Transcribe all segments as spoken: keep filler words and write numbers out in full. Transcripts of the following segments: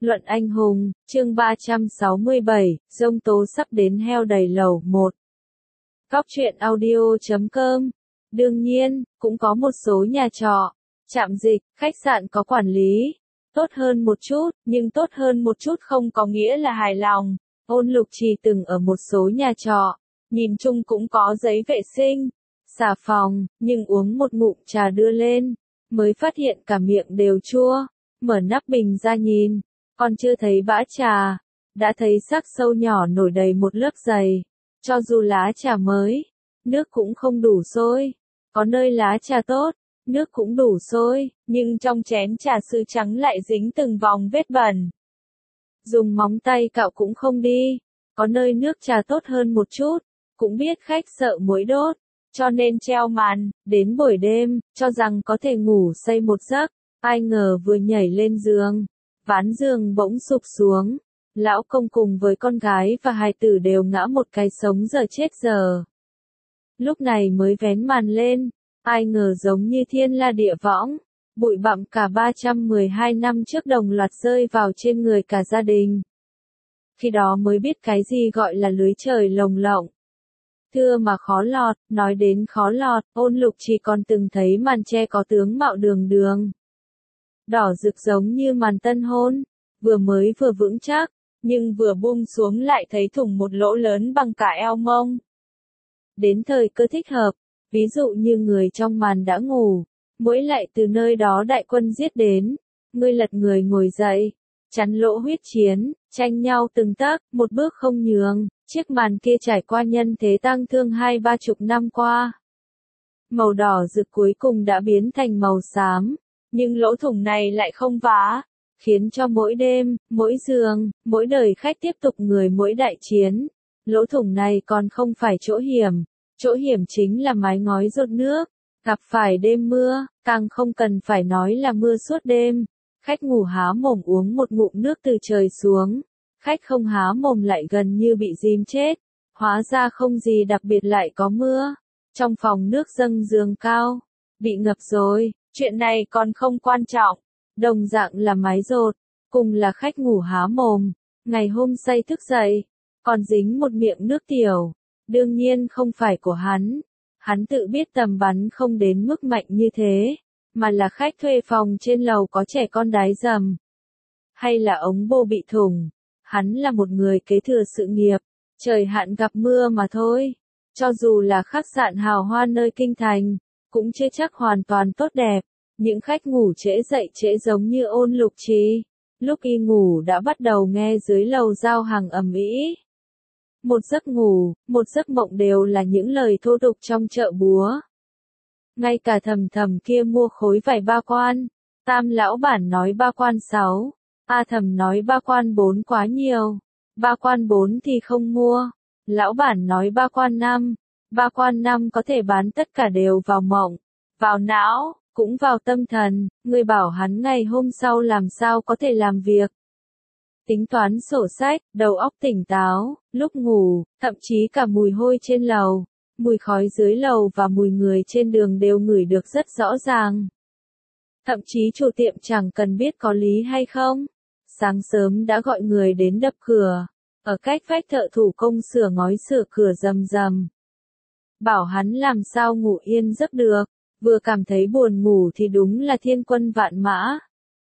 Luận anh hùng, chương ba trăm sáu mươi bảy, giông tố sắp đến heo đầy lầu một. Góc truyện audio chấm com. Đương nhiên, cũng có một số nhà trọ, trạm dịch, khách sạn có quản lý tốt hơn một chút, nhưng tốt hơn một chút không có nghĩa là hài lòng. Ôn Lục Trì từng ở một số nhà trọ, nhìn chung cũng có giấy vệ sinh, xà phòng, nhưng uống một ngụm trà đưa lên, mới phát hiện cả miệng đều chua. Mở nắp bình ra nhìn, còn chưa thấy bã trà, đã thấy sắc sâu nhỏ nổi đầy một lớp dày. Cho dù lá trà mới, nước cũng không đủ sôi. Có nơi lá trà tốt, nước cũng đủ sôi, nhưng trong chén trà sứ trắng lại dính từng vòng vết bẩn. Dùng móng tay cạo cũng không đi. Có nơi nước trà tốt hơn một chút, cũng biết khách sợ muỗi đốt, cho nên treo màn, đến buổi đêm, cho rằng có thể ngủ say một giấc. Ai ngờ vừa nhảy lên giường, ván giường bỗng sụp xuống. Lão công cùng với con gái và hài tử đều ngã một cái sống giờ chết giờ. Lúc này mới vén màn lên, ai ngờ giống như thiên la địa võng, bụi bặm cả ba trăm mười hai năm trước đồng loạt rơi vào trên người cả gia đình. Khi đó mới biết cái gì gọi là lưới trời lồng lộng. Thưa mà khó lọt, nói đến khó lọt, Ôn Lục chỉ còn từng thấy màn che có tướng mạo đường đường. Đỏ rực giống như màn tân hôn, vừa mới vừa vững chắc, nhưng vừa buông xuống lại thấy thủng một lỗ lớn bằng cả eo mông. Đến thời cơ thích hợp, ví dụ như người trong màn đã ngủ, muỗi lại từ nơi đó đại quân giết đến, ngươi lật người ngồi dậy, chắn lỗ huyết chiến, tranh nhau từng tấc, một bước không nhường, chiếc màn kia trải qua nhân thế tang thương hai ba chục năm qua. Màu đỏ rực cuối cùng đã biến thành màu xám. Nhưng lỗ thủng này lại không vá, khiến cho mỗi đêm, mỗi giường, mỗi đời khách tiếp tục người mỗi đại chiến. Lỗ thủng này còn không phải chỗ hiểm, chỗ hiểm chính là mái ngói dột nước, gặp phải đêm mưa, càng không cần phải nói là mưa suốt đêm. Khách ngủ há mồm uống một ngụm nước từ trời xuống, khách không há mồm lại gần như bị dìm chết. Hóa ra không gì đặc biệt lại có mưa, trong phòng nước dâng giường cao, bị ngập rồi. Chuyện này còn không quan trọng, đồng dạng là mái dột, cùng là khách ngủ há mồm, ngày hôm say thức dậy, còn dính một miệng nước tiểu, đương nhiên không phải của hắn, hắn tự biết tầm bắn không đến mức mạnh như thế, mà là khách thuê phòng trên lầu có trẻ con đái dầm, hay là ống bô bị thủng, hắn là một người kế thừa sự nghiệp, trời hạn gặp mưa mà thôi, cho dù là khách sạn hào hoa nơi kinh thành, cũng chưa chắc hoàn toàn tốt đẹp. Những khách ngủ trễ dậy trễ giống như Ôn Lục Trì, lúc y ngủ đã bắt đầu nghe dưới lầu giao hàng ầm ĩ. Một giấc ngủ, một giấc mộng đều là những lời thô tục trong chợ búa. Ngay cả Thầm Thầm kia mua khối vải ba quan, Tam lão bản nói ba quan sáu, A Thầm nói ba quan bốn quá nhiều, ba quan bốn thì không mua, lão bản nói ba quan năm, ba quan năm có thể bán tất cả đều vào mộng, vào não. Cũng vào tâm thần, người bảo hắn ngày hôm sau làm sao có thể làm việc. Tính toán sổ sách, đầu óc tỉnh táo, lúc ngủ, thậm chí cả mùi hôi trên lầu, mùi khói dưới lầu và mùi người trên đường đều ngửi được rất rõ ràng. Thậm chí chủ tiệm chẳng cần biết có lý hay không. Sáng sớm đã gọi người đến đập cửa, ở cách vách thợ thủ công sửa ngói sửa cửa rầm rầm. Bảo hắn làm sao ngủ yên giấc được. Vừa cảm thấy buồn ngủ thì đúng là thiên quân vạn mã.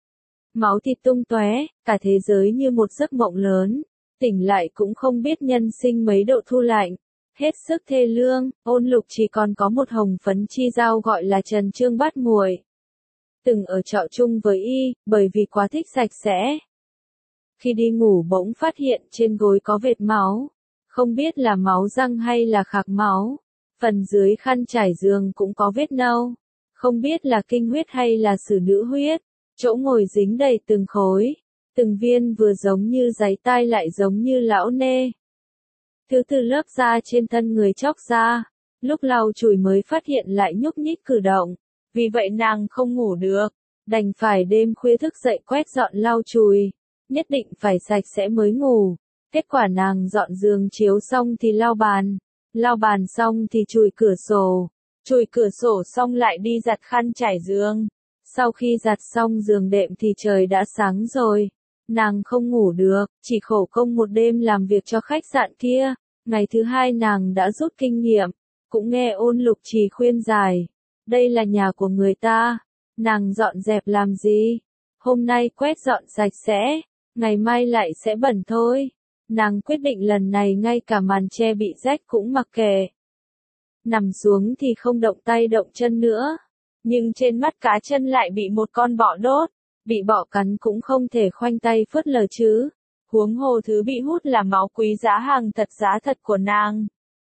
Máu thịt tung tóe, cả thế giới như một giấc mộng lớn, tỉnh lại cũng không biết nhân sinh mấy độ thu lạnh. Hết sức thê lương, Ôn Lục chỉ còn có một hồng phấn chi dao gọi là Trần Trương Bát Muội. Từng ở trọ chung với y, bởi vì quá thích sạch sẽ. Khi đi ngủ bỗng phát hiện trên gối có vệt máu, không biết là máu răng hay là khạc máu. Phần dưới khăn trải giường cũng có vết nâu, không biết là kinh huyết hay là sử nữ huyết, chỗ ngồi dính đầy từng khối, từng viên vừa giống như giấy tai lại giống như lão nê. Thứ từ lớp da trên thân người chóc ra, lúc lau chùi mới phát hiện lại nhúc nhích cử động, vì vậy nàng không ngủ được, đành phải đêm khuya thức dậy quét dọn lau chùi, nhất định phải sạch sẽ mới ngủ. Kết quả nàng dọn giường chiếu xong thì lau bàn. Lau bàn xong thì chùi cửa sổ, chùi cửa sổ xong lại đi giặt khăn trải giường. Sau khi giặt xong giường đệm thì trời đã sáng rồi. Nàng không ngủ được, chỉ khổ công một đêm làm việc cho khách sạn kia. Ngày thứ hai nàng đã rút kinh nghiệm, cũng nghe Ôn Lục Trì khuyên giải. Đây là nhà của người ta, nàng dọn dẹp làm gì? Hôm nay quét dọn sạch sẽ, ngày mai lại sẽ bẩn thôi. Nàng quyết định lần này ngay cả màn che bị rách cũng mặc kệ. Nằm xuống thì không động tay động chân nữa. Nhưng trên mắt cá chân lại bị một con bọ đốt. Bị bọ cắn cũng không thể khoanh tay phớt lờ chứ. Huống hồ thứ bị hút là máu quý giá hàng thật giá thật của nàng.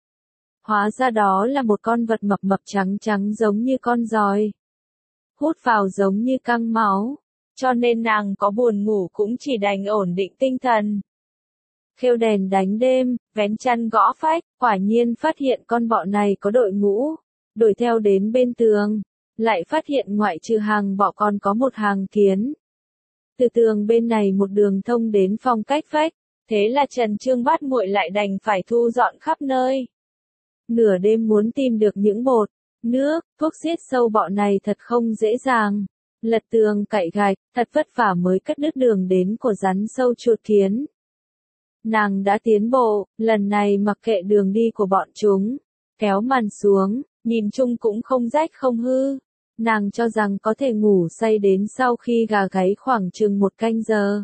Hóa ra đó là một con vật mập mập trắng trắng giống như con giòi. Hút vào giống như căng máu. Cho nên nàng có buồn ngủ cũng chỉ đành ổn định tinh thần. Khêu đèn đánh đêm, vén chăn gõ phách, quả nhiên phát hiện con bọ này có đội ngũ. Đuổi theo đến bên tường, lại phát hiện ngoại trừ hàng bọ còn có một hàng kiến. Từ tường bên này một đường thông đến phòng cách vách, thế là Trần Trương Bát Muội lại đành phải thu dọn khắp nơi. Nửa đêm muốn tìm được những bột, nước, thuốc giết sâu bọ này thật không dễ dàng. Lật tường cậy gạch, thật vất vả mới cắt đứt đường đến của rắn sâu chuột kiến. Nàng đã tiến bộ, lần này mặc kệ đường đi của bọn chúng, kéo màn xuống, nhìn chung cũng không rách không hư. Nàng cho rằng có thể ngủ say đến sau khi gà gáy khoảng chừng một canh giờ.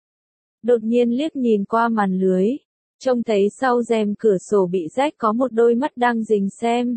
Đột nhiên liếc nhìn qua màn lưới, trông thấy sau rèm cửa sổ bị rách có một đôi mắt đang rình xem.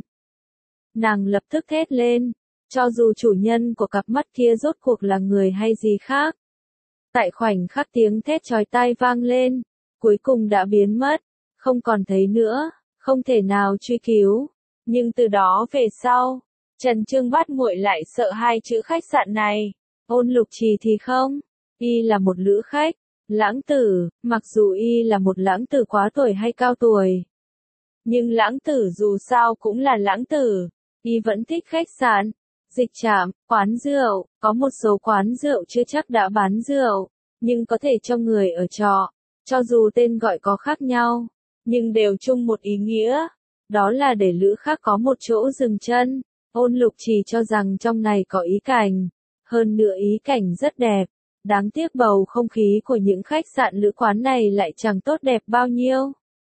Nàng lập tức thét lên, cho dù chủ nhân của cặp mắt kia rốt cuộc là người hay gì khác. Tại khoảnh khắc tiếng thét chói tai vang lên, cuối cùng đã biến mất, không còn thấy nữa, không thể nào truy cứu. Nhưng từ đó về sau, Trần Trương Bát Muội lại sợ hai chữ khách sạn này. Ôn Lục Trì thì không, y là một lữ khách, lãng tử, mặc dù y là một lãng tử quá tuổi hay cao tuổi. Nhưng lãng tử dù sao cũng là lãng tử, y vẫn thích khách sạn, dịch trạm, quán rượu, có một số quán rượu chưa chắc đã bán rượu, nhưng có thể cho người ở trọ, cho dù tên gọi có khác nhau, nhưng đều chung một ý nghĩa, đó là để lữ khách có một chỗ dừng chân. Ôn Lục Trì cho rằng trong này có ý cảnh, hơn nữa ý cảnh rất đẹp, đáng tiếc bầu không khí của những khách sạn lữ quán này lại chẳng tốt đẹp bao nhiêu.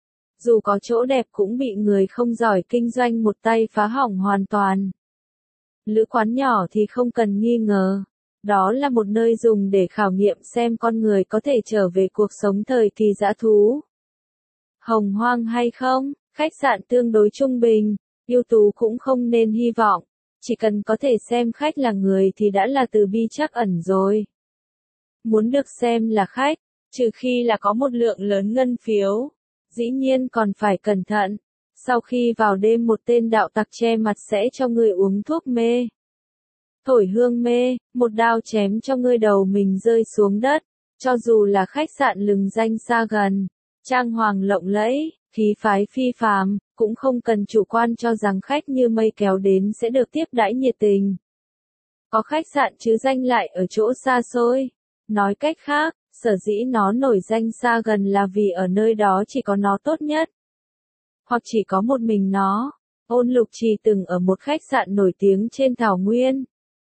Dù có chỗ đẹp cũng bị người không giỏi kinh doanh một tay phá hỏng hoàn toàn. Lữ quán nhỏ thì không cần nghi ngờ, đó là một nơi dùng để khảo nghiệm xem con người có thể trở về cuộc sống thời kỳ dã thú. Hồng hoang hay không, khách sạn tương đối trung bình. Ưu tú cũng không nên hy vọng, chỉ cần có thể xem khách là người thì đã là từ bi trắc ẩn rồi. Muốn được xem là khách, trừ khi là có một lượng lớn ngân phiếu, dĩ nhiên còn phải cẩn thận. Sau khi vào đêm một tên đạo tặc che mặt sẽ cho người uống thuốc mê. Thổi hương mê, một đao chém cho người đầu mình rơi xuống đất, cho dù là khách sạn lừng danh xa gần, trang hoàng lộng lẫy, khí phái phi phàm, cũng không cần chủ quan cho rằng khách như mây kéo đến sẽ được tiếp đãi nhiệt tình. Có khách sạn chứ danh lại ở chỗ xa xôi. Nói cách khác, sở dĩ nó nổi danh xa gần là vì ở nơi đó chỉ có nó tốt nhất. Hoặc chỉ có một mình nó. Ôn Lục Trì từng ở một khách sạn nổi tiếng trên Thảo Nguyên.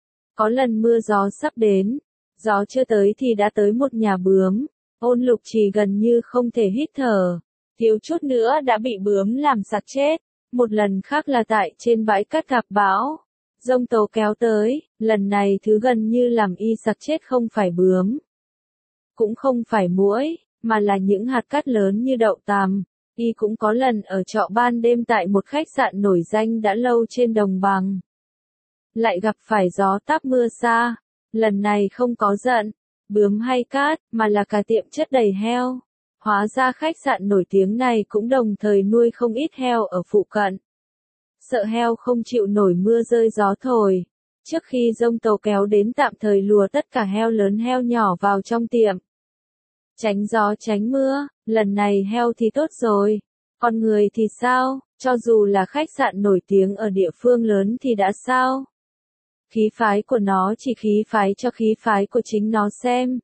Có lần mưa gió sắp đến, gió chưa tới thì đã tới một nhà bướm. Ôn Lục Trì gần như không thể hít thở. Thiếu chút nữa đã bị bướm làm sặc chết. Một lần khác là tại trên bãi cát gặp bão. Giông tố kéo tới, lần này thứ gần như làm y sặc chết không phải bướm. Cũng không phải muỗi, mà là những hạt cát lớn như đậu tằm. Y cũng có lần ở trọ ban đêm tại một khách sạn nổi danh đã lâu trên đồng bằng. Lại gặp phải gió táp mưa xa. Lần này không có giận, bướm hay cát, mà là cả tiệm chất đầy heo. Hóa ra khách sạn nổi tiếng này cũng đồng thời nuôi không ít heo ở phụ cận. Sợ heo không chịu nổi mưa rơi gió thổi. Trước khi giông tố kéo đến tạm thời lùa tất cả heo lớn heo nhỏ vào trong tiệm. Tránh gió tránh mưa, lần này heo thì tốt rồi. Còn người thì sao, cho dù là khách sạn nổi tiếng ở địa phương lớn thì đã sao? Khí phái của nó chỉ khí phái cho khí phái của chính nó xem.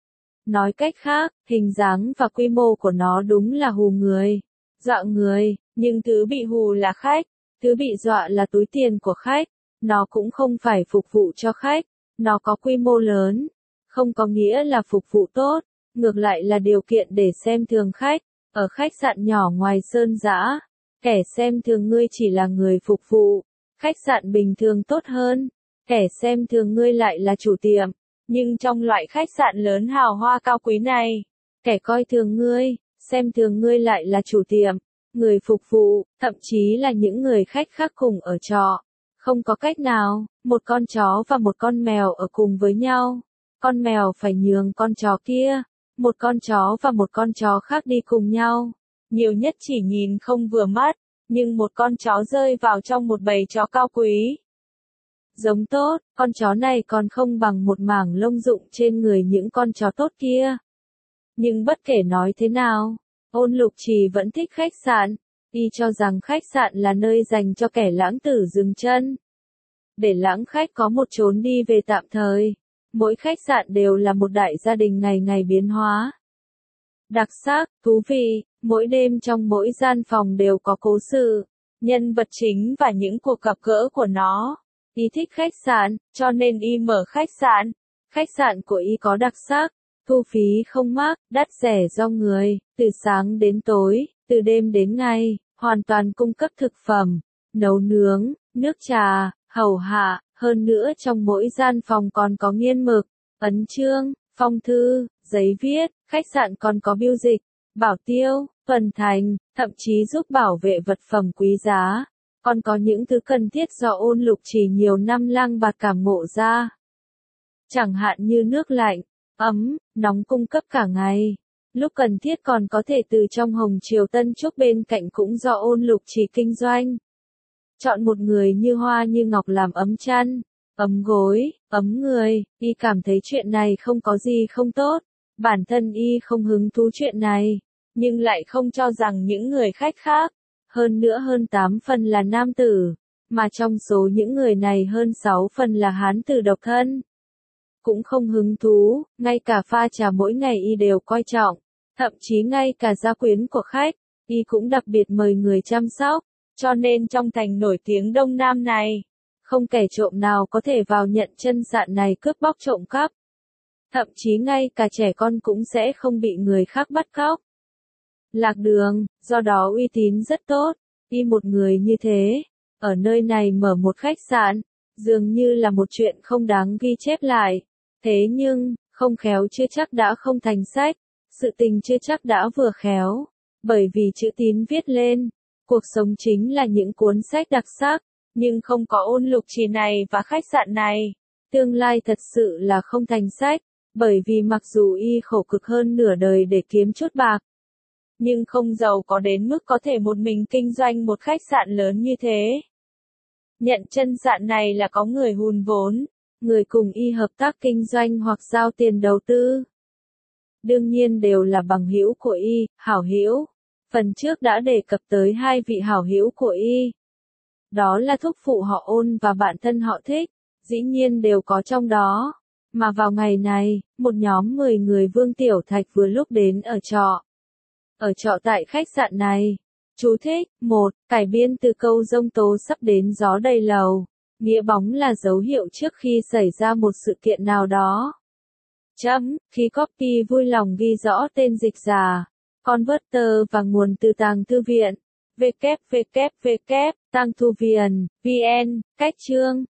Nói cách khác, hình dáng và quy mô của nó đúng là hù người, dọa người, nhưng thứ bị hù là khách, thứ bị dọa là túi tiền của khách. Nó cũng không phải phục vụ cho khách, nó có quy mô lớn, không có nghĩa là phục vụ tốt. ngược lại là điều kiện để xem thường khách. Ở khách sạn nhỏ ngoài sơn dã, kẻ xem thường ngươi chỉ là người phục vụ. Khách sạn bình thường tốt hơn, kẻ xem thường ngươi lại là chủ tiệm. Nhưng trong loại khách sạn lớn hào hoa cao quý này, kẻ coi thường ngươi, xem thường ngươi lại là chủ tiệm, người phục vụ, thậm chí là những người khách khác cùng ở trọ. Không có cách nào, một con chó và một con mèo ở cùng với nhau. Con mèo phải nhường con chó kia, một con chó và một con chó khác đi cùng nhau. Nhiều nhất chỉ nhìn không vừa mắt, nhưng một con chó rơi vào trong một bầy chó cao quý. Giống tốt, con chó này còn không bằng một mảng lông rụng trên người những con chó tốt kia. Nhưng bất kể nói thế nào, Ôn Lục Trì vẫn thích khách sạn, y cho rằng khách sạn là nơi dành cho kẻ lãng tử dừng chân. Để lãng khách có một chốn đi về tạm thời, mỗi khách sạn đều là một đại gia đình ngày ngày biến hóa. Đặc sắc, thú vị, mỗi đêm trong mỗi gian phòng đều có cố sự, nhân vật chính và những cuộc gặp gỡ của nó. Y thích khách sạn, cho nên y mở khách sạn. Khách sạn của y có đặc sắc, thu phí không mắc, đắt rẻ do người, từ sáng đến tối, từ đêm đến ngày, hoàn toàn cung cấp thực phẩm, nấu nướng, nước trà, hầu hạ, hơn nữa trong mỗi gian phòng còn có nghiên mực, ấn chương, phong thư, giấy viết, khách sạn còn có biêu dịch, bảo tiêu, tuần thành, thậm chí giúp bảo vệ vật phẩm quý giá. Còn có những thứ cần thiết do Ôn Lục Trì nhiều năm lang bạt cảm ngộ ra. Chẳng hạn như nước lạnh, ấm, nóng cung cấp cả ngày. Lúc cần thiết còn có thể từ trong Hồng Triều Tân Trúc bên cạnh cũng do Ôn Lục Trì kinh doanh. Chọn một người như hoa như ngọc làm ấm chăn, ấm gối, ấm người, y cảm thấy chuyện này không có gì không tốt. Bản thân y không hứng thú chuyện này, nhưng lại không cho rằng những người khách khác. Hơn nữa hơn tám phần là nam tử, mà trong số những người này hơn sáu phần là hán tử độc thân. Cũng không hứng thú, ngay cả pha trà mỗi ngày y đều coi trọng, thậm chí ngay cả gia quyến của khách, y cũng đặc biệt mời người chăm sóc, cho nên trong thành nổi tiếng Đông Nam này, không kẻ trộm nào có thể vào nhận chân sạn này cướp bóc trộm cắp. Thậm chí ngay cả trẻ con cũng sẽ không bị người khác bắt cóc. Lạc đường, do đó uy tín rất tốt, y một người như thế, ở nơi này mở một khách sạn, dường như là một chuyện không đáng ghi chép lại. Thế nhưng, không khéo chưa chắc đã không thành sách, sự tình chưa chắc đã vừa khéo, bởi vì chữ tín viết lên, cuộc sống chính là những cuốn sách đặc sắc, nhưng không có Ôn Lục Trì này và khách sạn này, tương lai thật sự là không thành sách, bởi vì mặc dù y khổ cực hơn nửa đời để kiếm chút bạc, nhưng không giàu có đến mức có thể một mình kinh doanh một khách sạn lớn như thế. Nhận chân sạn này là có người hùn vốn, người cùng y hợp tác kinh doanh hoặc giao tiền đầu tư. Đương nhiên đều là bằng hữu của y, hảo hữu. Phần trước đã đề cập tới hai vị hảo hữu của y. Đó là thúc phụ họ Ôn và bạn thân họ Thích, dĩ nhiên đều có trong đó. Mà vào ngày này, một nhóm mười người Vương Tiểu Thạch vừa lúc đến ở trọ. Ở trọ tại khách sạn này. Chú thích, một, cải biên từ câu giông tố sắp đến gió đầy lầu. Nghĩa bóng là dấu hiệu trước khi xảy ra một sự kiện nào đó. Chấm, khi copy vui lòng ghi rõ tên dịch giả, converter và nguồn từ tàng thư viện. www, tàng thư viện, vn, cách chương.